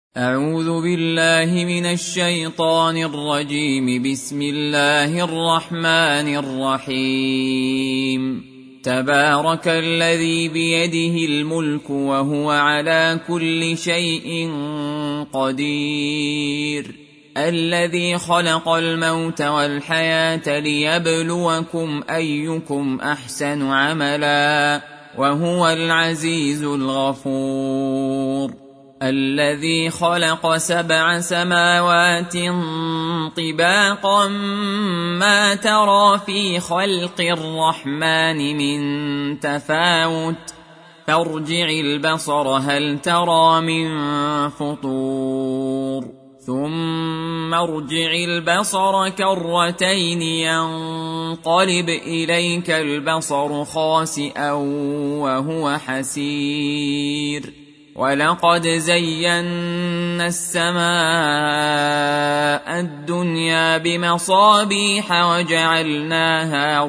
أعوذ بالله من الشيطان الرجيم. بسم الله الرحمن الرحيم. تبارك الذي بيده الملك وهو على كل شيء قدير، الذي خلق الموت والحياة ليبلوكم أيكم أحسن عملا، وهو العزيز الغفور. الذي خلق 7 سماوات طباقا ما ترى في خلق الرحمن من تفاوت، فارجع البصر هل ترى من فطور، ثم ارجع البصر كرتين ينقلب إليك البصر خاسئا وهو حسير. ولقد زينا السماء الدنيا بمصابيح وجعلناها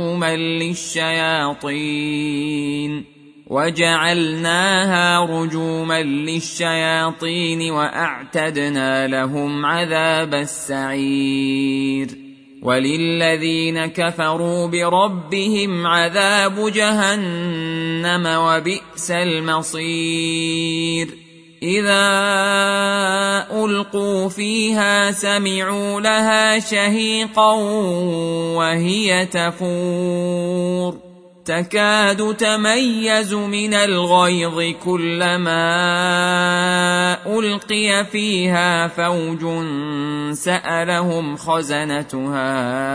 رجوما للشياطين وأعتدنا لهم عذاب السعير. وللذين كفروا بربهم عذاب جهنم وبئس المصير. إذا ألقوا فيها سمعوا لها شهيقا وهي تفور، تكاد تميز من الغيظ كلما ألقي فيها فوج سألهم خزنتها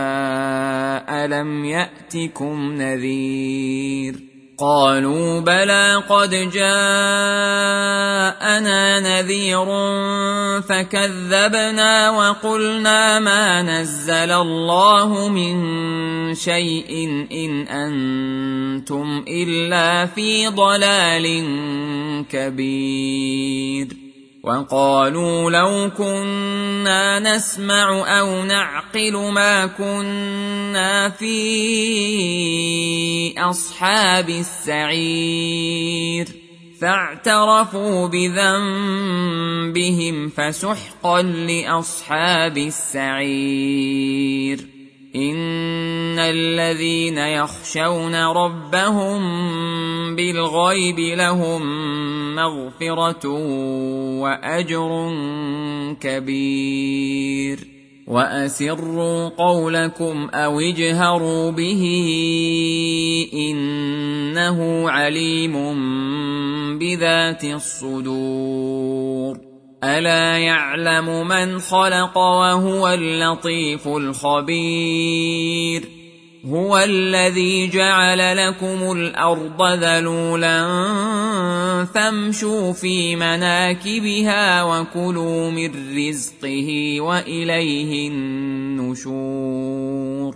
ألم يأتكم نذير؟ قالوا بلى قد جاءنا نذير فكذبنا وقلنا ما نزل الله من شيء إن أنتم إلا في ضلال كبير. وقالوا لو كنا نسمع أو نعقل ما كنا في أصحاب السعير، فاعترفوا بذنبهم فسحقا لأصحاب السعير. إن الذين يخشون ربهم بالغيب لهم مغفرة وأجر كبير. وأسروا قولكم أو اجهروا به إنه عليم بذات الصدور. ألا يعلم من خلق وهو اللطيف الخبير. هو الذي جعل لكم الأرض ذلولا فامشوا في مناكبها وكلوا من رزقه وإليه النشور.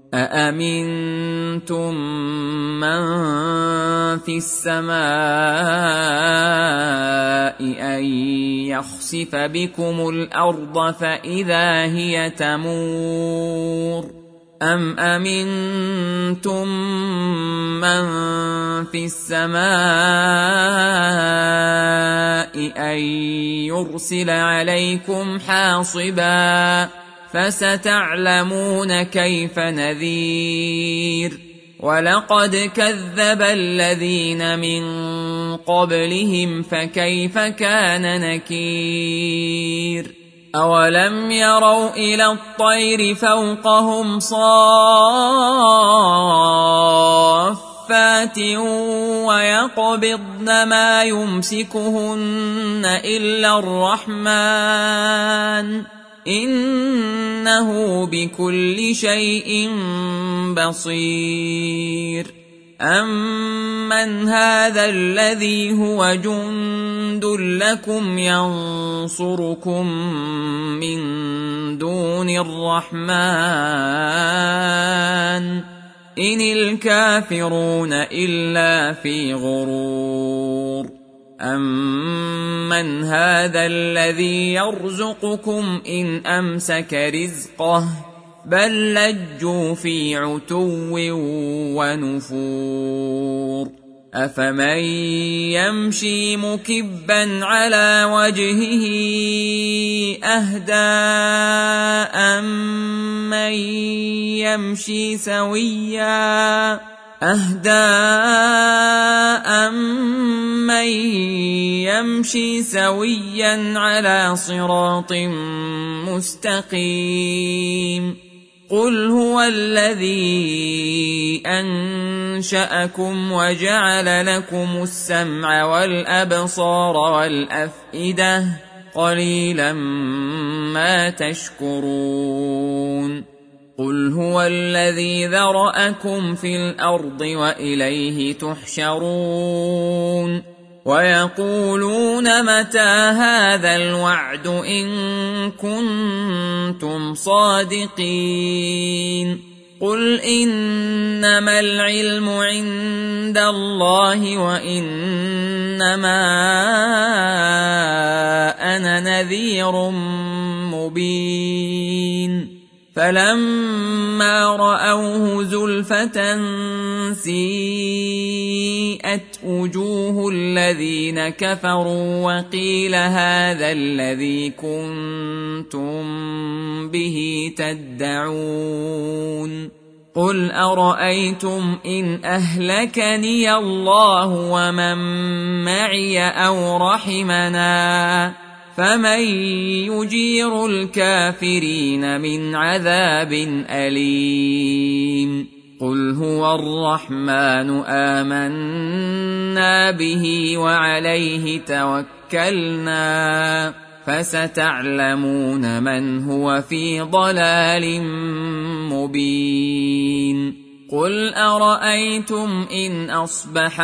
أأمنتم من في السماء أن يخسف بكم الأرض فإذا هي تمور، أم أمنتم من في السماء أن يرسل عليكم حاصبا فستعلمون كيف نذير. ولقد كذب الذين من قبلهم فكيف كان نكير. أولم يروا إلى الطير فوقهم صافات ويقبضن ما يمسكهن إلا الرحمن إنه بكل شيء بصير. أمن هذا الذي هو جند لكم ينصركم من دون الرحمن إن الكافرون إلا في غرور. أمن هذا الذي يرزقكم إن أمسك رزقه بل لجوا في عتو ونفور. أفمن يمشي مكبا على وجهه أهدى أمن يمشي سويا على صراط مستقيم قل هو الذي أنشأكم وجعل لكم السمع والأبصار والأفئدة قليلا ما تشكرون قل هو الذي ذرأكم في الأرض وإليه تحشرون ويقولون متى هذا الوعد إن كنتم صادقين قل إنما العلم عند الله وإنما أنا نذير مبين فلما رأوه زلفة سيئت وجوه الذين كفروا وقيل هذا الذي كنتم به تدعون قل أرأيتم إن أهلكني الله ومن معي أو رحمنا فمن يجير الكافرين من عذاب أليم قل هو الرحمن آمنا به وعليه توكلنا فستعلمون من هو في ضلال مبين قل أرأيتم إن أصبح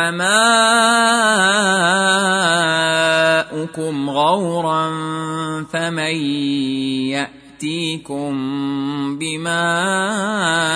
ماؤكم غورا فمن يأتيكم بماء